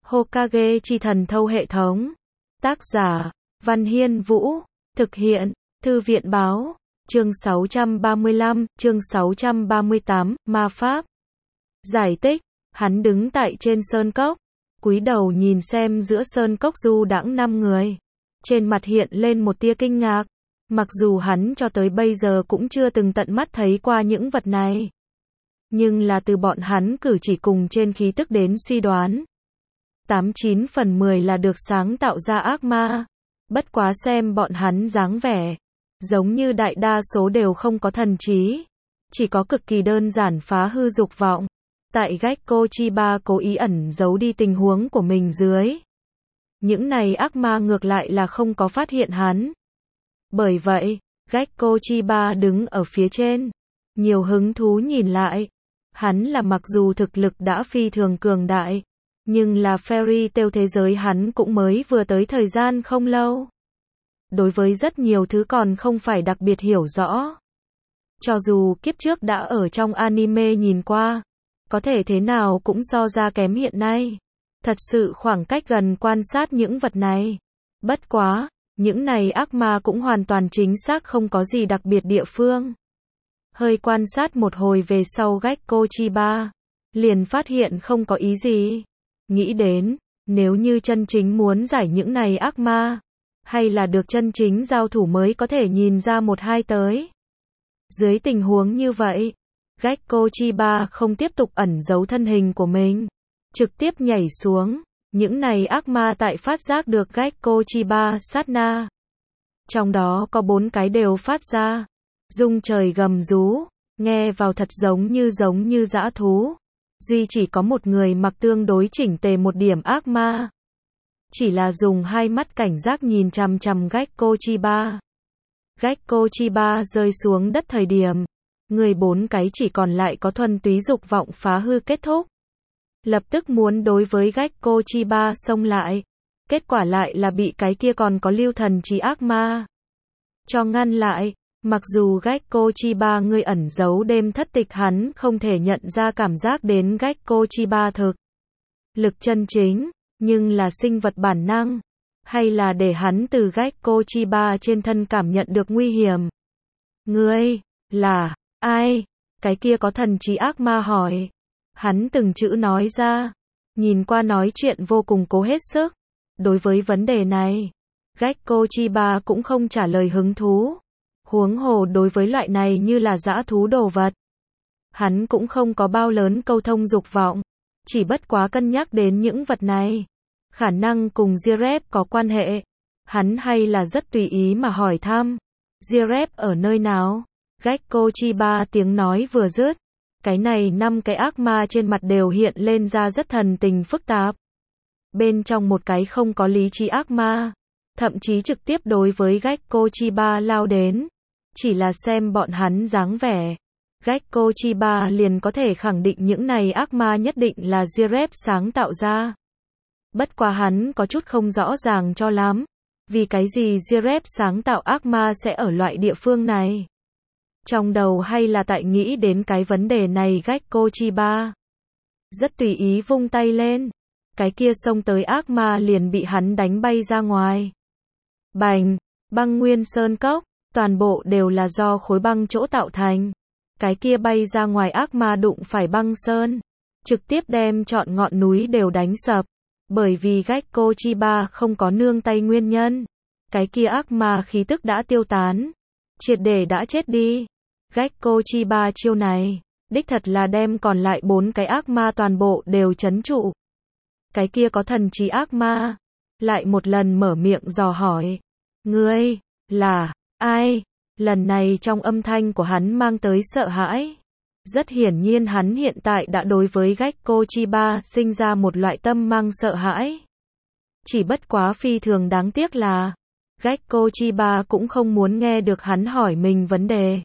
Hokage chi thần thâu hệ thống. Tác giả, Văn Hiên Vũ. Thực hiện, Thư viện Báo. Chương 635, chương 638, Ma Pháp. Giải thích, hắn đứng tại trên sơn cốc, cúi đầu nhìn xem giữa sơn cốc du đãng 5 người. Trên mặt hiện lên một tia kinh ngạc, mặc dù hắn cho tới bây giờ cũng chưa từng tận mắt thấy qua những vật này. Nhưng là từ bọn hắn cử chỉ cùng trên khí tức đến suy đoán. 89 phần 10 là được sáng tạo ra ác ma. Bất quá xem bọn hắn dáng vẻ, giống như đại đa số đều không có thần trí. Chỉ có cực kỳ đơn giản phá hư dục vọng. Tại Gekko Chiba cố ý ẩn giấu đi tình huống của mình dưới. Những này ác ma ngược lại là không có phát hiện hắn. Bởi vậy, Gekko Chiba đứng ở phía trên, nhiều hứng thú nhìn lại. Hắn là mặc dù thực lực đã phi thường cường đại, nhưng là fairy tale thế giới hắn cũng mới vừa tới thời gian không lâu. Đối với rất nhiều thứ còn không phải đặc biệt hiểu rõ. Cho dù kiếp trước đã ở trong anime nhìn qua, có thể thế nào cũng so ra kém hiện nay. Thật sự khoảng cách gần quan sát những vật này. Bất quá, những này ác ma cũng hoàn toàn chính xác không có gì đặc biệt địa phương. Hơi quan sát một hồi về sau Gekko Chiba, liền phát hiện không có ý gì. Nghĩ đến, nếu như chân chính muốn giải những này ác ma, hay là được chân chính giao thủ mới có thể nhìn ra một hai tới. Dưới tình huống như vậy, Gekko Chiba không tiếp tục ẩn giấu thân hình của mình, trực tiếp nhảy xuống. Những này ác ma tại phát giác được Gekko Chiba sát na. Trong đó có 4 cái đều phát ra rung trời gầm rú, nghe vào thật giống như dã thú. Duy chỉ có một người mặc tương đối chỉnh tề một điểm ác ma. Chỉ là dùng hai mắt cảnh giác nhìn chằm chằm Gekko Chiba. Gekko Chiba rơi xuống đất thời điểm, người 4 cái chỉ còn lại có thuần túy dục vọng phá hư kết thúc. Lập tức muốn đối với Gekko Chiba xông lại. Kết quả lại là bị cái kia còn có lưu thần trí ác ma cho ngăn lại. Mặc dù Gekko Chiba người ẩn giấu đêm thất tịch hắn không thể nhận ra cảm giác đến Gekko Chiba thực lực chân chính, nhưng là sinh vật bản năng, hay là để hắn từ Gekko Chiba trên thân cảm nhận được nguy hiểm. Ngươi, là, ai? Cái kia có thần trí ác ma hỏi. Hắn từng chữ nói ra, nhìn qua nói chuyện vô cùng cố hết sức. Đối với vấn đề này, Gekko Chiba cũng không trả lời hứng thú. Huống hồ đối với loại này như là dã thú đồ vật, hắn cũng không có bao lớn câu thông dục vọng, chỉ bất quá cân nhắc đến những vật này khả năng cùng Jirep có quan hệ, hắn hay là rất tùy ý mà hỏi thăm. Jirep ở nơi nào? Gekko Chiba tiếng nói vừa dứt, cái này 5 cái ác ma trên mặt đều hiện lên ra rất thần tình phức tạp. Bên trong một cái không có lý trí ác ma, thậm chí trực tiếp đối với Gekko Chiba lao đến. Chỉ là xem bọn hắn dáng vẻ, Gekko Chiba liền có thể khẳng định những này ác ma nhất định là Jirep sáng tạo ra. Bất quá hắn có chút không rõ ràng cho lắm, vì cái gì Jirep sáng tạo ác ma sẽ ở loại địa phương này. Trong đầu hay là tại nghĩ đến cái vấn đề này Gekko Chiba rất tùy ý vung tay lên, cái kia xông tới ác ma liền bị hắn đánh bay ra ngoài. Bành, băng nguyên sơn cốc, toàn bộ đều là do khối băng chỗ tạo thành. Cái kia bay ra ngoài ác ma đụng phải băng sơn, trực tiếp đem trọn ngọn núi đều đánh sập. Bởi vì Gekko Chiba không có nương tay nguyên nhân, cái kia ác ma khí tức đã tiêu tán, triệt để đã chết đi. Gekko Chiba chiêu này, đích thật là đem còn lại 4 cái ác ma toàn bộ đều trấn trụ. Cái kia có thần trí ác ma, lại một lần mở miệng dò hỏi. Ngươi, là, ai? Lần này trong âm thanh của hắn mang tới sợ hãi. Rất hiển nhiên hắn hiện tại đã đối với Gekko Chiba sinh ra một loại tâm mang sợ hãi. Chỉ bất quá phi thường đáng tiếc là, Gekko Chiba cũng không muốn nghe được hắn hỏi mình vấn đề,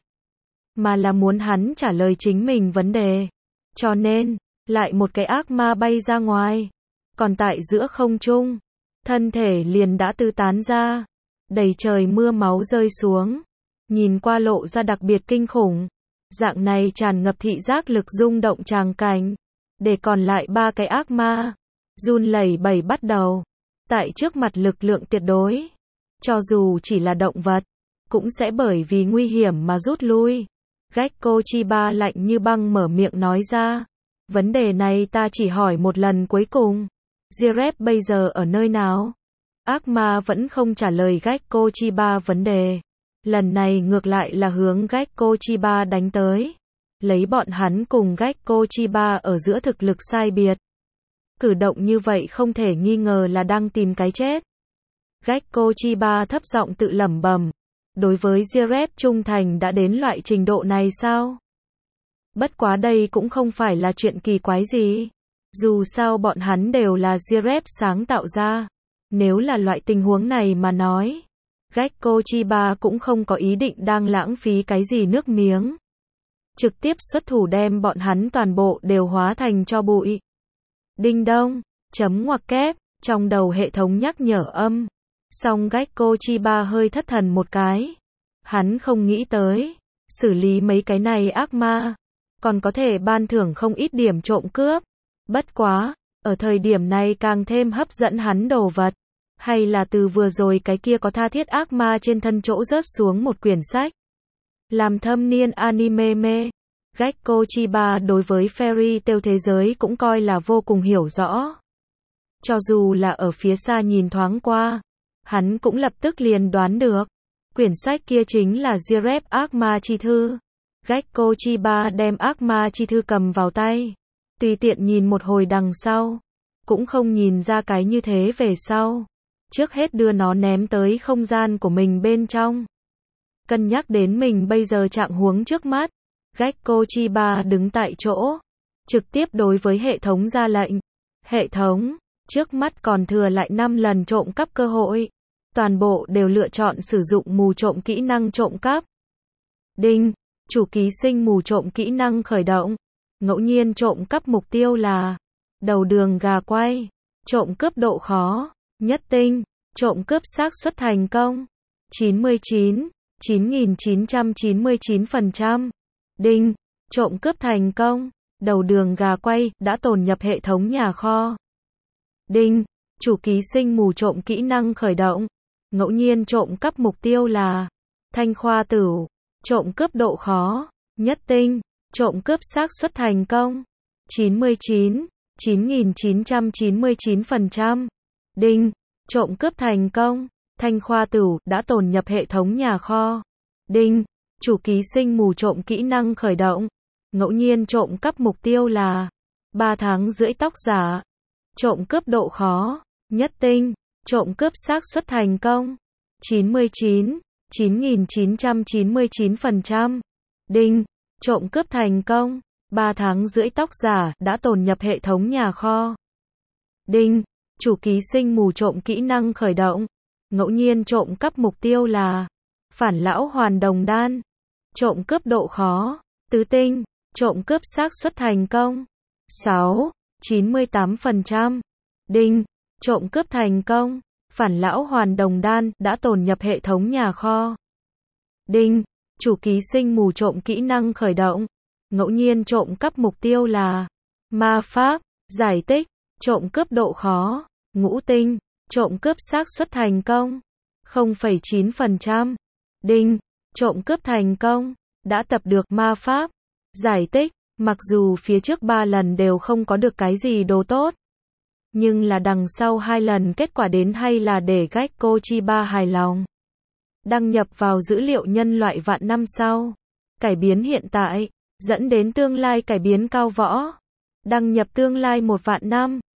mà là muốn hắn trả lời chính mình vấn đề. Cho nên, lại một cái ác ma bay ra ngoài, còn tại giữa không trung, thân thể liền đã tứ tán ra, đầy trời mưa máu rơi xuống, nhìn qua lộ ra đặc biệt kinh khủng. Dạng này tràn ngập thị giác lực rung động tràng cảnh, để còn lại 3 cái ác ma run lẩy bẩy bắt đầu. Tại trước mặt lực lượng tuyệt đối, cho dù chỉ là động vật, cũng sẽ bởi vì nguy hiểm mà rút lui. Gekko Chiba lạnh như băng mở miệng nói ra. Vấn đề này ta chỉ hỏi một lần cuối cùng. Jirep bây giờ ở nơi nào? Ác ma vẫn không trả lời Gekko Chiba vấn đề. Lần này ngược lại là hướng Gekko Chiba đánh tới. Lấy bọn hắn cùng Gekko Chiba ở giữa thực lực sai biệt. Cử động như vậy không thể nghi ngờ là đang tìm cái chết. Gekko Chiba thấp giọng tự lẩm bẩm. Đối với Jirep trung thành đã đến loại trình độ này sao? Bất quá đây cũng không phải là chuyện kỳ quái gì. Dù sao bọn hắn đều là Jirep sáng tạo ra. Nếu là loại tình huống này mà nói, Gekko Chiba cũng không có ý định đang lãng phí cái gì nước miếng. Trực tiếp xuất thủ đem bọn hắn toàn bộ đều hóa thành tro bụi. Đinh đông, chấm ngoặc kép, trong đầu hệ thống nhắc nhở âm. Song Gekko Chiba hơi thất thần một cái. Hắn không nghĩ tới, xử lý mấy cái này ác ma, còn có thể ban thưởng không ít điểm trộm cướp. Bất quá, ở thời điểm này càng thêm hấp dẫn hắn đồ vật. Hay là từ vừa rồi cái kia có tha thiết ác ma trên thân chỗ rớt xuống một quyển sách. Làm thâm niên anime mê, Gekko Chiba đối với fairy tale thế giới cũng coi là vô cùng hiểu rõ. Cho dù là ở phía xa nhìn thoáng qua, hắn cũng lập tức liền đoán được. Quyển sách kia chính là Jirep ác ma chi thư. Gekko Chiba đem ác ma chi thư cầm vào tay. Tùy tiện nhìn một hồi đằng sau. Cũng không nhìn ra cái như thế về sau. Trước hết đưa nó ném tới không gian của mình bên trong. Cân nhắc đến mình bây giờ trạng huống trước mắt. Gekko Chiba đứng tại chỗ. Trực tiếp đối với hệ thống ra lệnh. Hệ thống, trước mắt còn thừa lại 5 lần trộm cắp cơ hội. Toàn bộ đều lựa chọn sử dụng mù trộm kỹ năng trộm cắp. Đinh, chủ ký sinh mù trộm kỹ năng khởi động. Ngẫu nhiên trộm cắp mục tiêu là đầu đường gà quay. Trộm cướp độ khó, nhất tinh. Trộm cướp xác suất thành công 99,9999%. Đinh, trộm cướp thành công. Đầu đường gà quay đã tồn nhập hệ thống nhà kho. Đinh, chủ ký sinh mù trộm kỹ năng khởi động. Ngẫu nhiên trộm cắp mục tiêu là thanh khoa tửu. Trộm cướp độ khó, nhất tinh. Trộm cướp xác suất thành công 99,9999%. Đinh, trộm cướp thành công. Thanh khoa tửu đã tồn nhập hệ thống nhà kho. Đinh, chủ ký sinh mù trộm kỹ năng khởi động. Ngẫu nhiên trộm cắp mục tiêu là 3 tháng rưỡi tóc giả. Trộm cướp độ khó, nhất tinh. Trộm cướp xác suất thành công 99,9999%. Đinh, trộm cướp thành công. 3 tháng rưỡi tóc giả đã tồn nhập hệ thống nhà kho. Đinh, chủ ký sinh mù trộm kỹ năng khởi động. Ngẫu nhiên trộm cắp mục tiêu là phản lão hoàn đồng đan. Trộm cướp độ khó, tứ tinh. Trộm cướp xác suất thành công 98%. Đinh, trộm cướp thành công. Phản lão hoàn đồng đan đã tồn nhập hệ thống nhà kho. Đinh, chủ ký sinh mù trộm kỹ năng khởi động. Ngẫu nhiên trộm cắp mục tiêu là ma pháp. Giải tích. Trộm cướp độ khó, ngũ tinh. Trộm cướp xác suất thành công 0,9%. Đinh, trộm cướp thành công. Đã tập được ma pháp. Giải tích. Mặc dù phía trước 3 lần đều không có được cái gì đồ tốt, nhưng là đằng sau 2 lần kết quả đến hay là để Gekko Chiba hài lòng. Đăng nhập vào dữ liệu nhân loại vạn năm sau. Cải biến hiện tại, dẫn đến tương lai cải biến cao võ. Đăng nhập tương lai 1 vạn năm.